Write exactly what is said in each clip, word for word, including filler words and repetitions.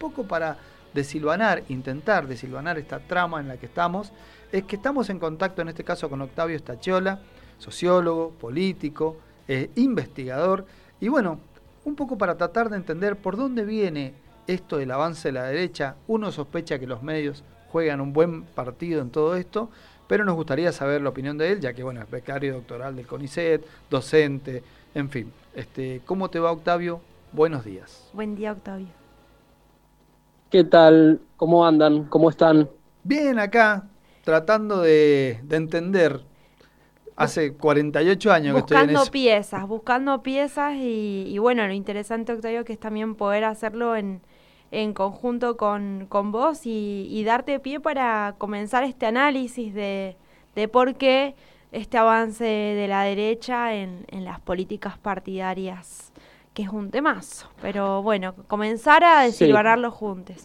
poco para desilvanar, intentar desilvanar esta trama en la que estamos, es que estamos en contacto en este caso con Octavio Stachiola, sociólogo, político, eh, investigador, y bueno, un poco para tratar de entender por dónde viene esto del avance de la derecha. Uno sospecha que los medios juegan un buen partido en todo esto, pero nos gustaría saber la opinión de él, ya que bueno, es becario doctoral del CONICET, docente, en fin. Este, ¿cómo te va, Octavio? Buenos días. Buen día, Octavio. ¿Qué tal? ¿Cómo andan? ¿Cómo están? Bien, acá, tratando de, de entender. Hace cuarenta y ocho años que estoy en Buscando eso. piezas, buscando piezas y, y bueno, lo interesante, Octavio, que es también poder hacerlo en, en conjunto con, con vos y, y darte pie para comenzar este análisis de, de por qué este avance de la derecha en, en las políticas partidarias, que es un temazo. Pero bueno, comenzar a desilvanarlo Sí. juntos.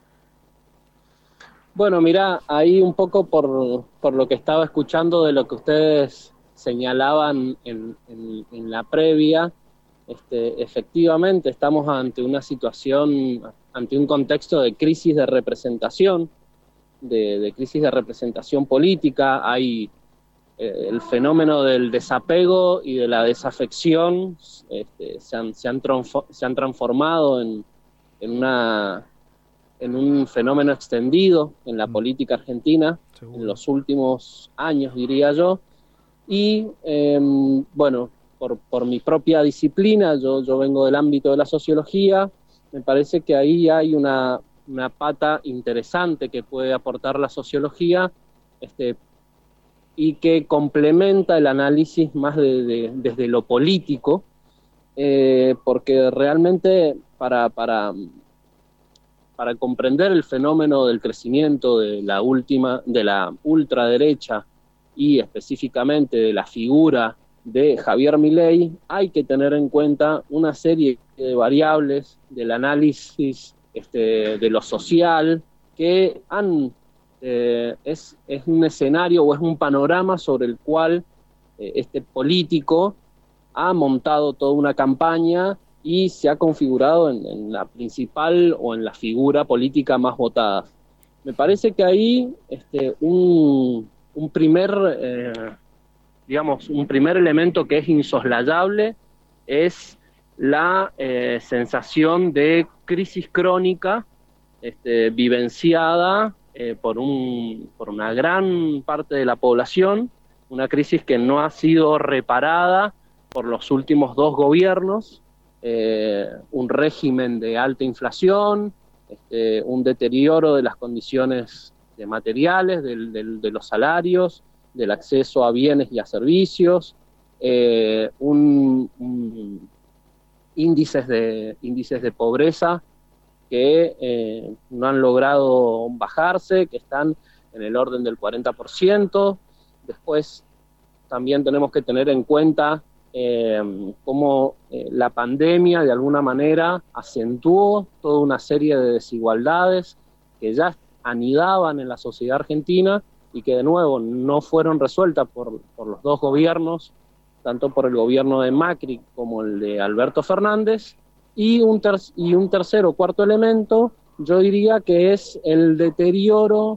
Bueno, mirá, ahí un poco por, por lo que estaba escuchando de lo que ustedes señalaban en, en, en la previa, este, efectivamente estamos ante una situación, ante un contexto de crisis de representación, de, de crisis de representación política. Hay eh, el fenómeno del desapego y de la desafección, este, se, han, se, han transfo- se han transformado en, en una... en un fenómeno extendido en la política argentina, Seguro. en los últimos años, diría yo, y eh, bueno, por, por mi propia disciplina, yo, yo vengo del ámbito de la sociología, me parece que ahí hay una, una pata interesante que puede aportar la sociología, este, y que complementa el análisis más de, de, desde lo político, eh, porque realmente para... para para comprender el fenómeno del crecimiento de la última, de la ultraderecha y específicamente de la figura de Javier Milei, hay que tener en cuenta una serie de variables del análisis este, de lo social que han, eh, es, es un escenario o es un panorama sobre el cual eh, este político ha montado toda una campaña y se ha configurado en, en la principal o en la figura política más votada. Me parece que ahí este, un, un primer, eh, digamos, un primer elemento que es insoslayable es la eh, sensación de crisis crónica este, vivenciada eh, por, un, por una gran parte de la población, una crisis que no ha sido reparada por los últimos dos gobiernos, eh, un régimen de alta inflación, este, un deterioro de las condiciones de materiales, del, del, de los salarios, del acceso a bienes y a servicios, eh, un, un índices, de, índices de pobreza que eh, no han logrado bajarse, que están en el orden del cuarenta por ciento. Después también tenemos que tener en cuenta eh, cómo eh, la pandemia de alguna manera acentuó toda una serie de desigualdades que ya anidaban en la sociedad argentina y que de nuevo no fueron resueltas por, por los dos gobiernos, tanto por el gobierno de Macri como el de Alberto Fernández. Y un, ter y un tercer o cuarto elemento, yo diría que es el deterioro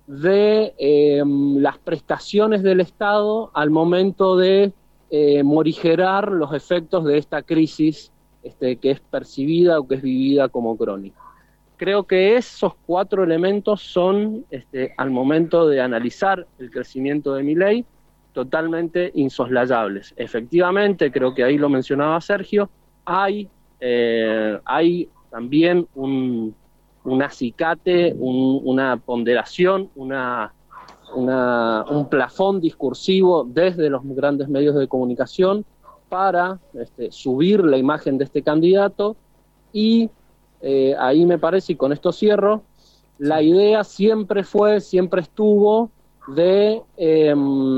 de eh, las prestaciones del Estado al momento de eh, morigerar los efectos de esta crisis este, que es percibida o que es vivida como crónica. Creo que esos cuatro elementos son, este, al momento de analizar el crecimiento de Milei, totalmente insoslayables. Efectivamente, creo que ahí lo mencionaba Sergio, hay, eh, hay también un... un acicate, un, una ponderación, una, una, un plafón discursivo desde los grandes medios de comunicación para este, subir la imagen de este candidato y eh, ahí me parece, y con esto cierro, la idea siempre fue, siempre estuvo de eh,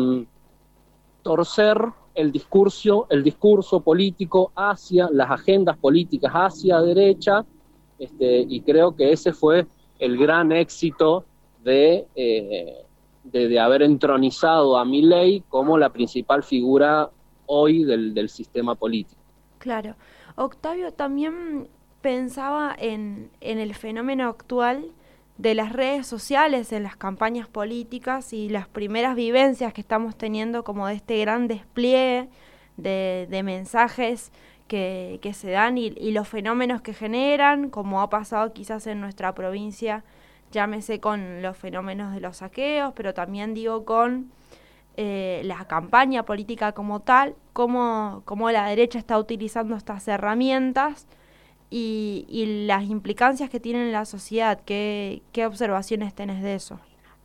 torcer el discurso, el discurso político hacia las agendas políticas, hacia derecha. Este, y creo que ese fue el gran éxito de, eh, de, de haber entronizado a Milei como la principal figura hoy del, del sistema político. Claro. Octavio, también pensaba en, en el fenómeno actual de las redes sociales en las campañas políticas y las primeras vivencias que estamos teniendo como de este gran despliegue de, de mensajes que, que se dan y, y los fenómenos que generan, como ha pasado quizás en nuestra provincia, llámese con los fenómenos de los saqueos, pero también digo con eh, la campaña política como tal, cómo, cómo la derecha está utilizando estas herramientas y, y las implicancias que tienen en la sociedad. ¿Qué, qué observaciones tenés de eso?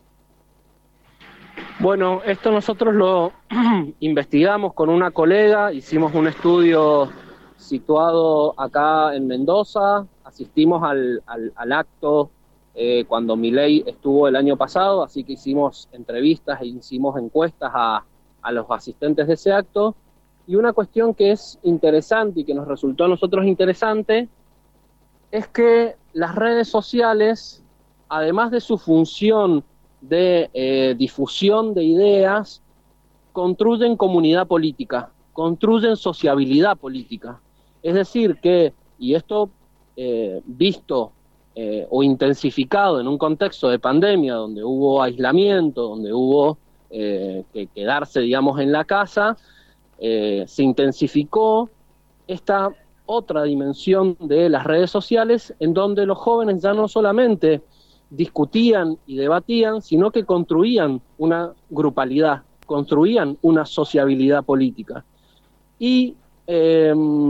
Bueno, esto nosotros lo investigamos con una colega, hicimos un estudio situado acá en Mendoza, asistimos al, al, al acto eh, cuando Milei estuvo el año pasado, así que hicimos entrevistas e hicimos encuestas a, a los asistentes de ese acto, y una cuestión que es interesante y que nos resultó a nosotros interesante es que las redes sociales, además de su función de eh, difusión de ideas, construyen comunidad política, construyen sociabilidad política. Es decir que, y esto eh, visto eh, o intensificado en un contexto de pandemia, donde hubo aislamiento, donde hubo eh, que quedarse, digamos, en la casa, eh, se intensificó esta otra dimensión de las redes sociales, en donde los jóvenes ya no solamente discutían y debatían, sino que construían una grupalidad, construían una sociabilidad política. Y eh,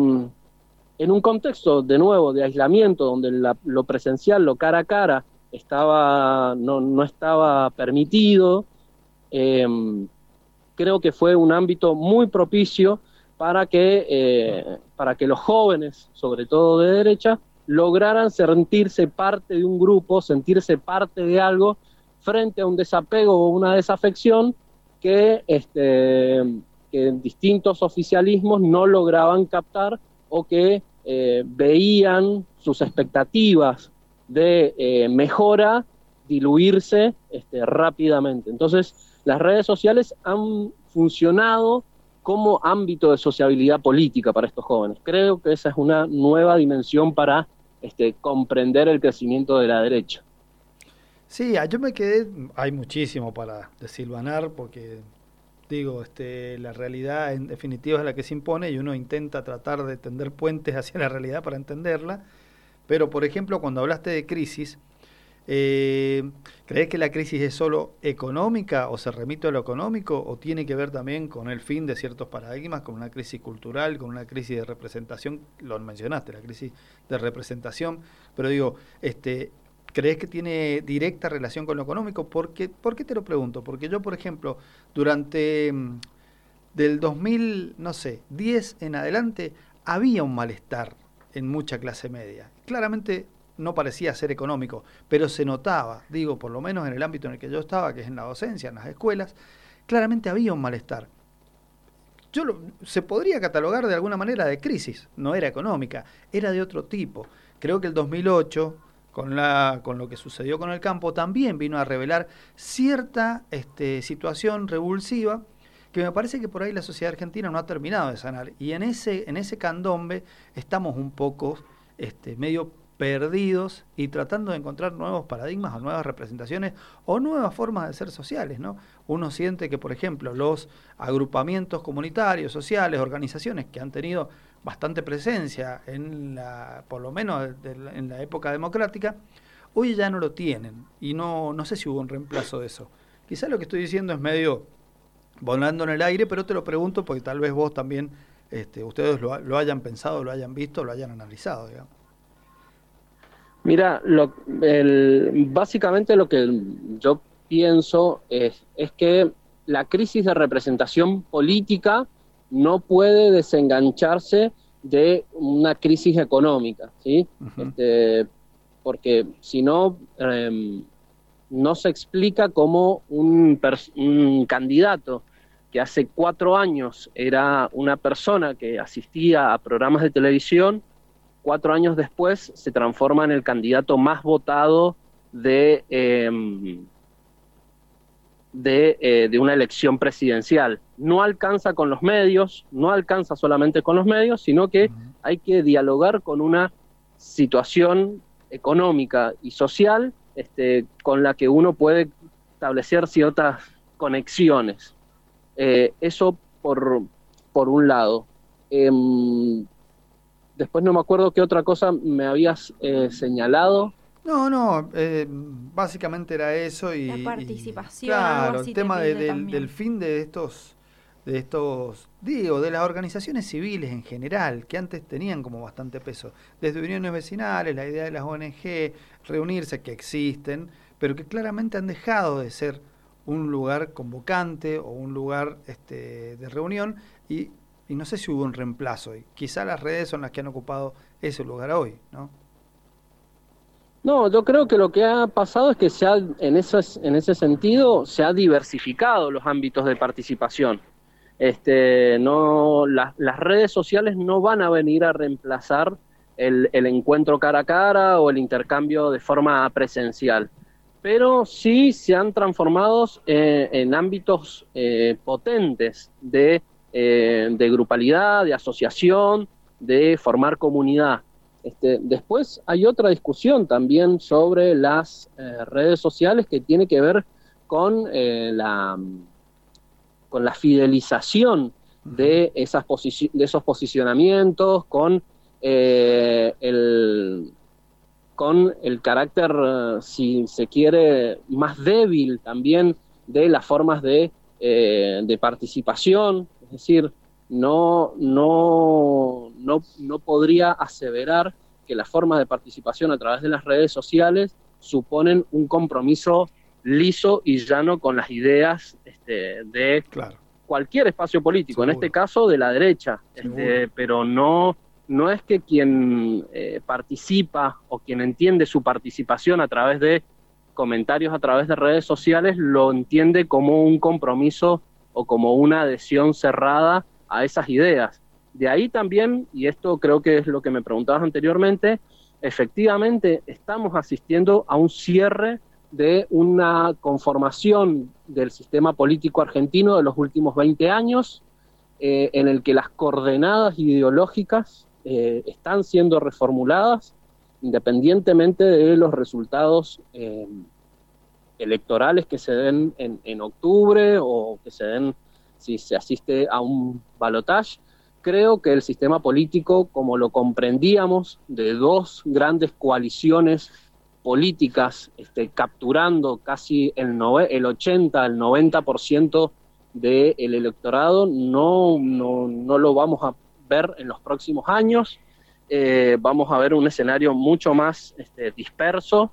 en un contexto, de nuevo, de aislamiento, donde la, lo presencial, lo cara a cara, estaba, no, no estaba permitido, eh, creo que fue un ámbito muy propicio para que, eh, para que los jóvenes, sobre todo de derecha, lograran sentirse parte de un grupo, sentirse parte de algo, frente a un desapego o una desafección que, este, que distintos oficialismos no lograban captar, o que eh, veían sus expectativas de eh, mejora diluirse este, rápidamente. Entonces, las redes sociales han funcionado como ámbito de sociabilidad política para estos jóvenes. Creo que esa es una nueva dimensión para este, comprender el crecimiento de la derecha. Sí, yo me quedé, hay muchísimo para desilvanar, porque digo, este, la realidad en definitiva es la que se impone y uno intenta tratar de tender puentes hacia la realidad para entenderla, pero por ejemplo, cuando hablaste de crisis, Eh, ¿crees que la crisis es solo económica o se remite a lo económico o tiene que ver también con el fin de ciertos paradigmas, con una crisis cultural, con una crisis de representación? Lo mencionaste, la crisis de representación, pero digo, este, ¿crees que tiene directa relación con lo económico? ¿Por qué, ¿por qué te lo pregunto? Porque yo, por ejemplo, durante mm, del dos mil, no sé, diez en adelante, había un malestar en mucha clase media. Claramente no parecía ser económico, pero se notaba, digo, por lo menos en el ámbito en el que yo estaba, que es en la docencia, en las escuelas, claramente había un malestar. Yo lo, se podría catalogar de alguna manera de crisis, no era económica, era de otro tipo. Creo que el dos mil ocho, con, la, con lo que sucedió con el campo, también vino a revelar cierta este, situación revulsiva que me parece que por ahí la sociedad argentina no ha terminado de sanar. Y en ese, en ese candombe estamos un poco este, medio perdidos y tratando de encontrar nuevos paradigmas o nuevas representaciones o nuevas formas de ser sociales, ¿no? Uno siente que, por ejemplo, los agrupamientos comunitarios, sociales, organizaciones que han tenido bastante presencia en la, por lo menos de, de, en la época democrática, hoy ya no lo tienen y no, no sé si hubo un reemplazo de eso. Quizás lo que estoy diciendo es medio volando en el aire, pero te lo pregunto porque tal vez vos también, este, ustedes lo, lo hayan pensado, lo hayan visto, lo hayan analizado, digamos. Mira, lo, el, básicamente lo que yo pienso es, es que la crisis de representación política no puede desengancharse de una crisis económica, ¿sí? Uh-huh. Este, porque si no, eh, no se explica cómo un, un candidato que hace cuatro años era una persona que asistía a programas de televisión, cuatro años después se transforma en el candidato más votado de, eh, de, eh, de una elección presidencial. No alcanza con los medios, no alcanza solamente con los medios, sino que hay que dialogar con una situación económica y social este, con la que uno puede establecer ciertas conexiones. Eh, eso por, por un lado. Eh, después no me acuerdo qué otra cosa me habías eh, señalado. No, no, eh, básicamente era eso y... La participación, y, claro, algo así el tema de, te del, del fin de estos, de estos, digo, de las organizaciones civiles en general, que antes tenían como bastante peso, desde uniones vecinales, la idea de las O N G, reunirse, que existen, pero que claramente han dejado de ser un lugar convocante o un lugar este, de reunión, y, y no sé si hubo un reemplazo, y quizá las redes son las que han ocupado ese lugar hoy, ¿no? No, yo creo que lo que ha pasado es que se ha, en, esos, en ese sentido se ha diversificado los ámbitos de participación. Este, no, la, las redes sociales no van a venir a reemplazar el, el encuentro cara a cara o el intercambio de forma presencial, pero sí se han transformado eh, en ámbitos eh, potentes de, eh, de grupalidad, de asociación, de formar comunidad. Este, después hay otra discusión también sobre las eh, redes sociales que tiene que ver con, eh, la, con la fidelización de, esas posici- de esos posicionamientos, con, eh, el, con el carácter, eh, si se quiere, más débil también de las formas de, eh, de participación. Es decir, No, no, no, no podría aseverar que las formas de participación a través de las redes sociales suponen un compromiso liso y llano con las ideas este, de claro. cualquier espacio político, Seguro. En este caso de la derecha, este, pero no, no es que quien eh, participa o quien entiende su participación a través de comentarios a través de redes sociales lo entiende como un compromiso o como una adhesión cerrada a esas ideas. De ahí también, y esto creo que es lo que me preguntabas anteriormente, efectivamente estamos asistiendo a un cierre de una conformación del sistema político argentino de los últimos veinte años, eh, en el que las coordenadas ideológicas eh, están siendo reformuladas independientemente de los resultados eh, electorales que se den en, en octubre o que se den si se asiste a un balotaje. Creo que el sistema político, como lo comprendíamos, de dos grandes coaliciones políticas este, capturando casi el, nove, el ochenta, el noventa por ciento del electorado, no, no, no lo vamos a ver en los próximos años. Eh, vamos a ver un escenario mucho más este, disperso,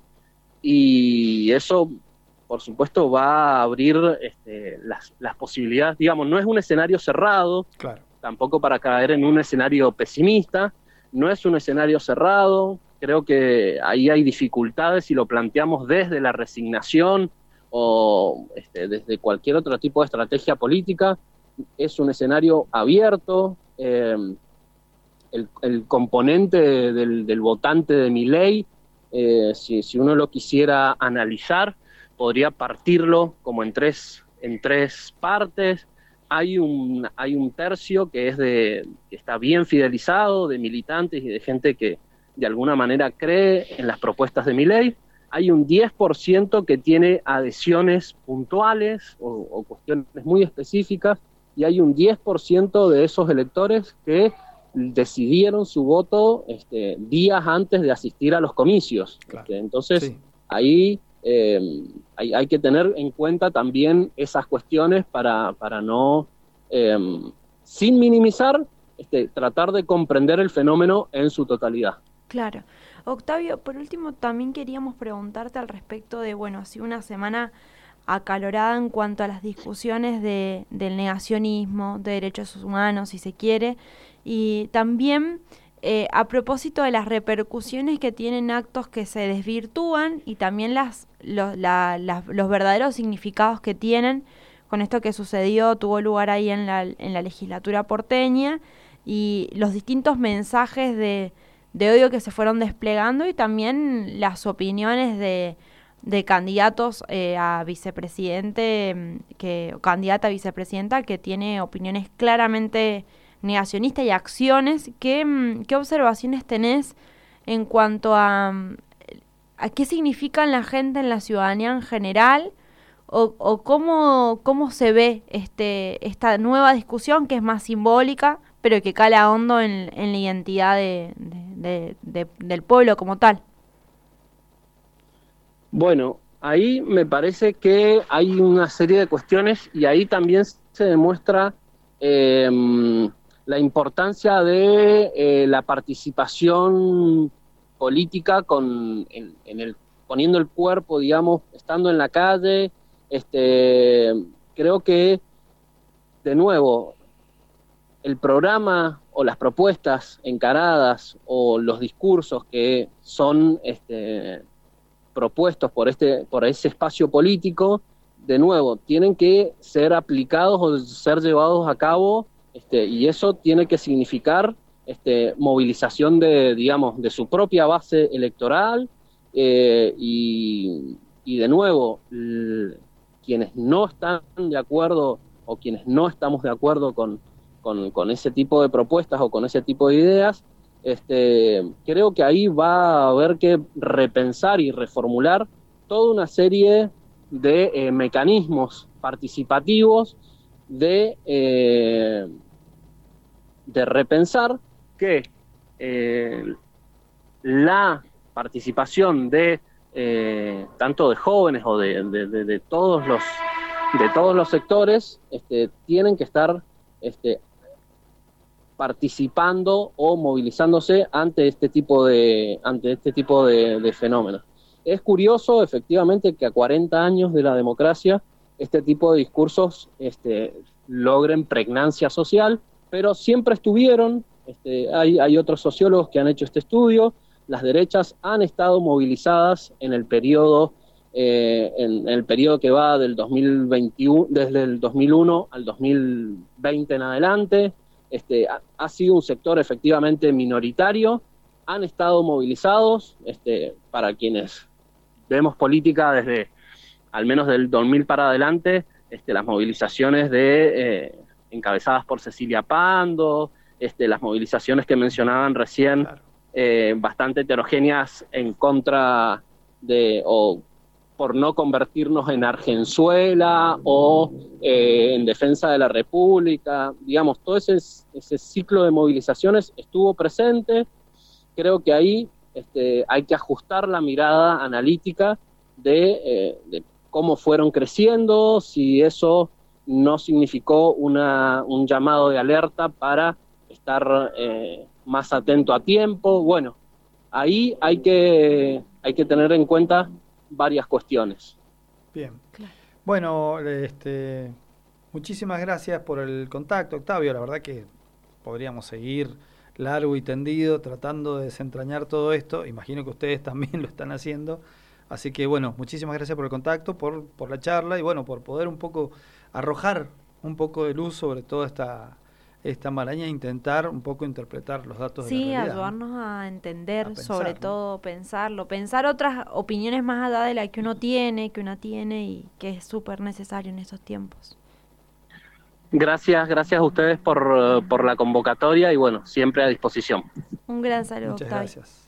y eso por supuesto va a abrir este, las, las posibilidades, digamos, no es un escenario cerrado, claro. Tampoco para caer en un escenario pesimista, no es un escenario cerrado, creo que ahí hay dificultades si lo planteamos desde la resignación o este, desde cualquier otro tipo de estrategia política. Es un escenario abierto, eh, el, el componente del, del votante de Milei, eh, si, si uno lo quisiera analizar, podría partirlo como en tres, en tres partes. Hay un, hay un tercio que es de, que está bien fidelizado, de militantes y de gente que de alguna manera cree en las propuestas de Milei. Hay un diez por ciento que tiene adhesiones puntuales o, o cuestiones muy específicas, y hay un diez por ciento de esos electores que decidieron su voto este, días antes de asistir a los comicios. Claro. Este, entonces, sí. ahí eh, hay, hay que tener en cuenta también esas cuestiones para, para no, eh, sin minimizar, este, tratar de comprender el fenómeno en su totalidad. Claro. Octavio, por último, también queríamos preguntarte al respecto de, bueno, ha sido una semana acalorada en cuanto a las discusiones de, del negacionismo, de derechos humanos, si se quiere, y también eh, a propósito de las repercusiones que tienen actos que se desvirtúan y también las, los, la, las, los verdaderos significados que tienen con esto que sucedió, tuvo lugar ahí en la, en la legislatura porteña, y los distintos mensajes de, de odio que se fueron desplegando, y también las opiniones de de candidatos eh, a vicepresidente, que candidata a vicepresidenta que tiene opiniones claramente negacionistas y acciones. ¿Qué, qué observaciones tenés en cuanto a, a qué significan la gente en la ciudadanía en general, o, o cómo, cómo se ve este esta nueva discusión que es más simbólica, pero que cala hondo en, en la identidad de, de, de, de, del pueblo como tal. Bueno, ahí me parece que hay una serie de cuestiones y ahí también se demuestra eh, la importancia de eh, la participación política con en, en el poniendo el cuerpo, digamos, estando en la calle. Este, creo que, de nuevo, el programa o las propuestas encaradas o los discursos que son este, propuestos por este por ese espacio político, de nuevo, tienen que ser aplicados o ser llevados a cabo, este, y eso tiene que significar este, movilización de, digamos, de su propia base electoral, eh, y, y de nuevo, l- quienes no están de acuerdo o quienes no estamos de acuerdo con, con, con ese tipo de propuestas o con ese tipo de ideas, este, creo que ahí va a haber que repensar y reformular toda una serie de eh, mecanismos participativos de, eh, de repensar que eh, la participación de eh, tanto de jóvenes o de, de, de, de todos los de todos los sectores este, tienen que estar este, participando o movilizándose ante este tipo de ante este tipo de, de fenómenos. Es curioso, efectivamente, que a cuarenta años de la democracia este tipo de discursos este, logren pregnancia social, pero siempre estuvieron. Este, hay, hay otros sociólogos que han hecho este estudio. Las derechas han estado movilizadas en el periodo eh, en, en el periodo que va del dos mil veintiuno, desde el dos mil uno al dos mil veinte en adelante. Este, ha, ha sido un sector efectivamente minoritario, han estado movilizados, este, para quienes vemos política desde al menos del dos mil para adelante, este, las movilizaciones de eh, encabezadas por Cecilia Pando, este, las movilizaciones que mencionaban recién, claro. eh, bastante heterogéneas en contra de, o por no convertirnos en Argenzuela, o eh, en defensa de la República, digamos, todo ese, ese ciclo de movilizaciones estuvo presente. Creo que ahí este, hay que ajustar la mirada analítica de, eh, de cómo fueron creciendo, si eso no significó una, un llamado de alerta para estar eh, más atento a tiempo. Bueno, ahí hay que, hay que tener en cuenta varias cuestiones. Bien. Claro. Bueno, este, muchísimas gracias por el contacto, Octavio. La verdad que podríamos seguir largo y tendido tratando de desentrañar todo esto. Imagino que ustedes también lo están haciendo. Así que bueno, muchísimas gracias por el contacto, por, por la charla y bueno, por poder un poco arrojar un poco de luz sobre toda esta, esta maraña e intentar un poco interpretar los datos sí, de la realidad. Sí, ayudarnos, ¿no?, a entender, a pensar, sobre ¿no? todo pensarlo, pensar otras opiniones más allá de la que uno tiene, que una tiene y que es súper necesario en estos tiempos. Gracias, gracias a ustedes por, por la convocatoria y bueno, siempre a disposición. Un gran saludo, Muchas Octavio. Gracias.